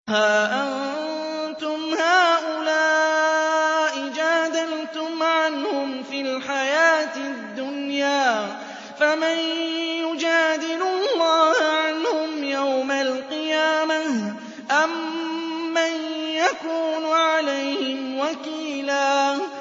هَا أَنتُمْ هَٰؤُلَاءِ جَادَلْتُمْ عَنْهُمْ فِي الْحَيَاةِ الدُّنْيَا فَمَن يُجَادِلُ اللَّهَ عَنْهُمْ يَوْمَ الْقِيَامَةِ أَم مَّن يَكُونُ عَلَيْهِمْ وَكِيلًا